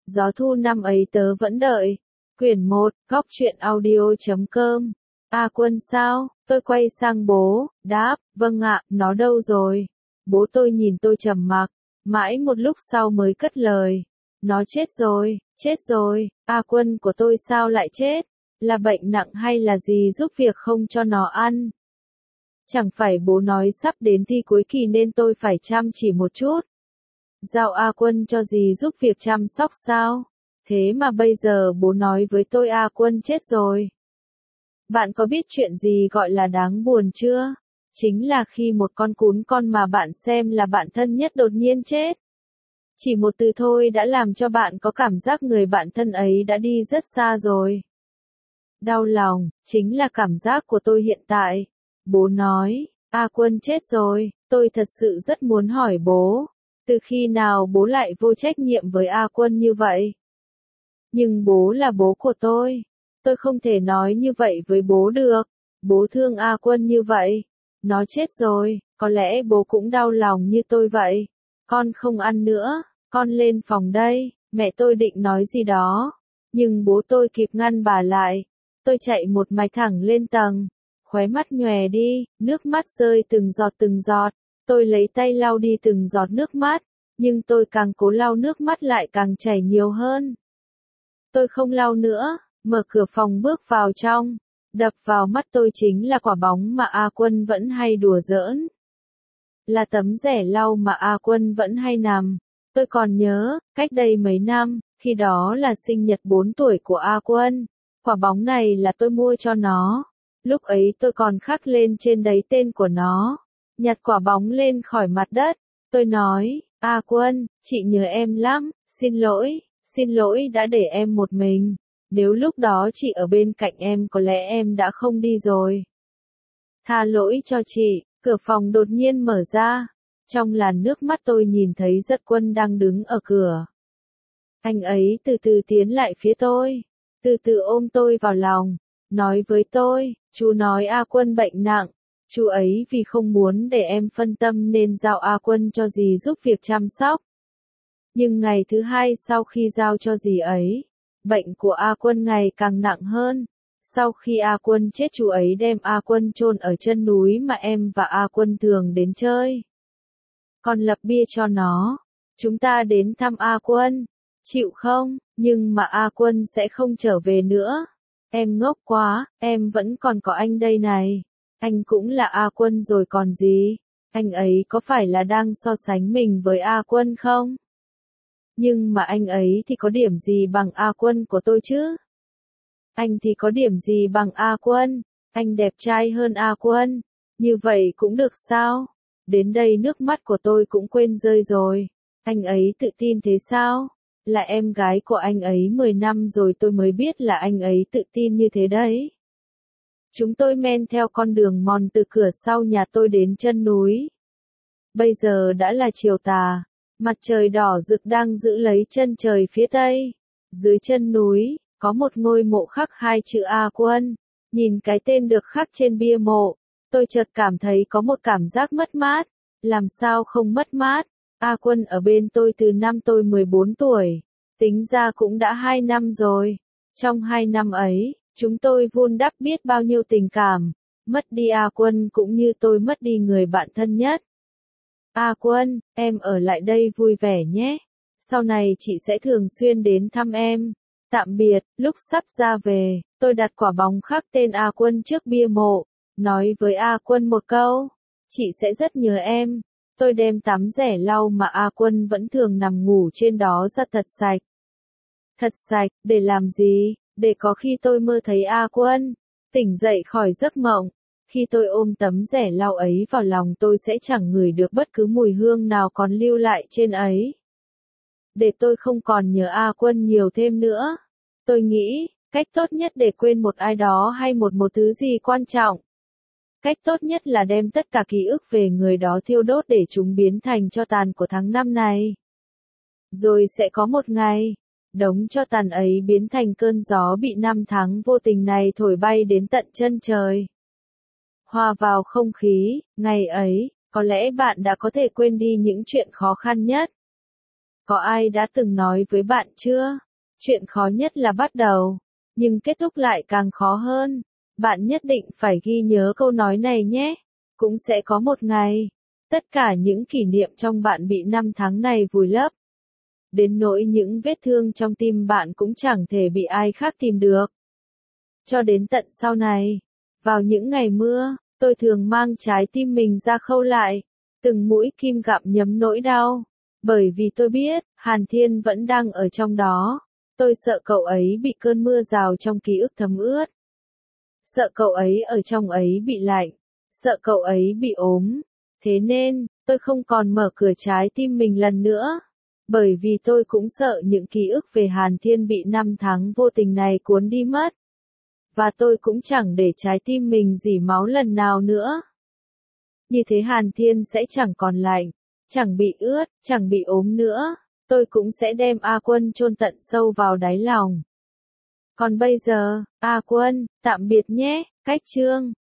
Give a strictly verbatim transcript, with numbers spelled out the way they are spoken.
Gió thu năm ấy tớ vẫn đợi. Quyển một, góc truyện audio chấm com. A Quân sao? Tôi quay sang bố, đáp, vâng ạ, nó đâu rồi? Bố tôi nhìn tôi trầm mặc, mãi một lúc sau mới cất lời. Nó chết rồi, chết rồi, A Quân của tôi sao lại chết? Là bệnh nặng hay là gì giúp việc không cho nó ăn? Chẳng phải bố nói sắp đến thi cuối kỳ nên tôi phải chăm chỉ một chút. Giao A Quân cho dì giúp việc chăm sóc sao? Thế mà bây giờ bố nói với tôi A Quân chết rồi. Bạn có biết chuyện gì gọi là đáng buồn chưa? Chính là khi một con cún con mà bạn xem là bạn thân nhất đột nhiên chết. Chỉ một từ thôi đã làm cho bạn có cảm giác người bạn thân ấy đã đi rất xa rồi. Đau lòng, chính là cảm giác của tôi hiện tại. Bố nói, A Quân chết rồi, tôi thật sự rất muốn hỏi bố. Từ khi nào bố lại vô trách nhiệm với A Quân như vậy? Nhưng bố là bố của tôi. Tôi không thể nói như vậy với bố được. Bố thương A Quân như vậy. Nó chết rồi, có lẽ bố cũng đau lòng như tôi vậy. Con không ăn nữa, con lên phòng đây. Mẹ tôi định nói gì đó. Nhưng bố tôi kịp ngăn bà lại. Tôi chạy một mạch thẳng lên tầng. Khóe mắt nhòe đi, nước mắt rơi từng giọt từng giọt. Tôi lấy tay lau đi từng giọt nước mắt. Nhưng tôi càng cố lau nước mắt lại càng chảy nhiều hơn. Tôi không lau nữa, mở cửa phòng bước vào trong. Đập vào mắt tôi chính là quả bóng mà A Quân vẫn hay đùa giỡn. Là tấm rẻ lau mà A Quân vẫn hay nằm. Tôi còn nhớ, cách đây mấy năm, khi đó là sinh nhật bốn tuổi của A Quân. Quả bóng này là tôi mua cho nó. Lúc ấy tôi còn khắc lên trên đấy tên của nó. Nhặt quả bóng lên khỏi mặt đất. Tôi nói, A Quân, chị nhớ em lắm, xin lỗi, xin lỗi đã để em một mình. Nếu lúc đó chị ở bên cạnh em có lẽ em đã không đi rồi. Tha lỗi cho chị, cửa phòng đột nhiên mở ra. Trong làn nước mắt tôi nhìn thấy Dật Quân đang đứng ở cửa. Anh ấy từ từ tiến lại phía tôi, từ từ ôm tôi vào lòng, nói với tôi, chú nói A Quân bệnh nặng. Chú ấy vì không muốn để em phân tâm nên giao A Quân cho dì giúp việc chăm sóc. Nhưng ngày thứ hai sau khi giao cho dì ấy, bệnh của A Quân ngày càng nặng hơn. Sau khi A Quân chết chú ấy đem A Quân chôn ở chân núi mà em và A Quân thường đến chơi. Còn lập bia cho nó. Chúng ta đến thăm A Quân. Chịu không? Nhưng mà A Quân sẽ không trở về nữa. Em ngốc quá, em vẫn còn có anh đây này. Anh cũng là A Quân rồi còn gì? Anh ấy có phải là đang so sánh mình với A Quân không? Nhưng mà anh ấy thì có điểm gì bằng A Quân của tôi chứ? Anh thì có điểm gì bằng A Quân? Anh đẹp trai hơn A Quân. Như vậy cũng được sao? Đến đây nước mắt của tôi cũng quên rơi rồi. Anh ấy tự tin thế sao? Là em gái của anh ấy mười năm rồi tôi mới biết là anh ấy tự tin như thế đấy. Chúng tôi men theo con đường mòn từ cửa sau nhà tôi đến chân núi. Bây giờ đã là chiều tà. Mặt trời đỏ rực đang giữ lấy chân trời phía tây. Dưới chân núi, có một ngôi mộ khắc hai chữ A Quân. Nhìn cái tên được khắc trên bia mộ, tôi chợt cảm thấy có một cảm giác mất mát. Làm sao không mất mát? A Quân ở bên tôi từ năm tôi mười bốn tuổi. Tính ra cũng đã hai năm rồi. Trong hai năm ấy, chúng tôi vun đắp biết bao nhiêu tình cảm. Mất đi A Quân cũng như tôi mất đi người bạn thân nhất. A Quân, em ở lại đây vui vẻ nhé. Sau này chị sẽ thường xuyên đến thăm em. Tạm biệt, lúc sắp ra về, tôi đặt quả bóng khắc tên A Quân trước bia mộ. Nói với A Quân một câu. Chị sẽ rất nhớ em. Tôi đem tắm rẻ lau mà A Quân vẫn thường nằm ngủ trên đó ra thật sạch. Thật sạch, để làm gì? Để có khi tôi mơ thấy A Quân tỉnh dậy khỏi giấc mộng. Khi tôi ôm tấm rẻ lau ấy vào lòng tôi sẽ chẳng ngửi được bất cứ mùi hương nào còn lưu lại trên ấy. Để tôi không còn nhớ A Quân nhiều thêm nữa. Tôi nghĩ, cách tốt nhất để quên một ai đó hay một một thứ gì quan trọng. Cách tốt nhất là đem tất cả ký ức về người đó thiêu đốt để chúng biến thành tro tàn của tháng năm này. Rồi sẽ có một ngày, đống tro tàn ấy biến thành cơn gió bị năm tháng vô tình này thổi bay đến tận chân trời. Hòa vào không khí, ngày ấy, có lẽ bạn đã có thể quên đi những chuyện khó khăn nhất. Có ai đã từng nói với bạn chưa? Chuyện khó nhất là bắt đầu, nhưng kết thúc lại càng khó hơn. Bạn nhất định phải ghi nhớ câu nói này nhé. Cũng sẽ có một ngày, tất cả những kỷ niệm trong bạn bị năm tháng này vùi lấp. Đến nỗi những vết thương trong tim bạn cũng chẳng thể bị ai khác tìm được. Cho đến tận sau này, vào những ngày mưa, tôi thường mang trái tim mình ra khâu lại, từng mũi kim gặm nhấm nỗi đau. Bởi vì tôi biết, Hàn Thiên vẫn đang ở trong đó. Tôi sợ cậu ấy bị cơn mưa rào trong ký ức thấm ướt. Sợ cậu ấy ở trong ấy bị lạnh. Sợ cậu ấy bị ốm. Thế nên, tôi không còn mở cửa trái tim mình lần nữa. Bởi vì tôi cũng sợ những ký ức về Hàn Thiên bị năm tháng vô tình này cuốn đi mất. Và tôi cũng chẳng để trái tim mình rỉ máu lần nào nữa. Như thế Hàn Thiên sẽ chẳng còn lạnh, chẳng bị ướt, chẳng bị ốm nữa. Tôi cũng sẽ đem A Quân chôn tận sâu vào đáy lòng. Còn bây giờ, A Quân, tạm biệt nhé, cách chương.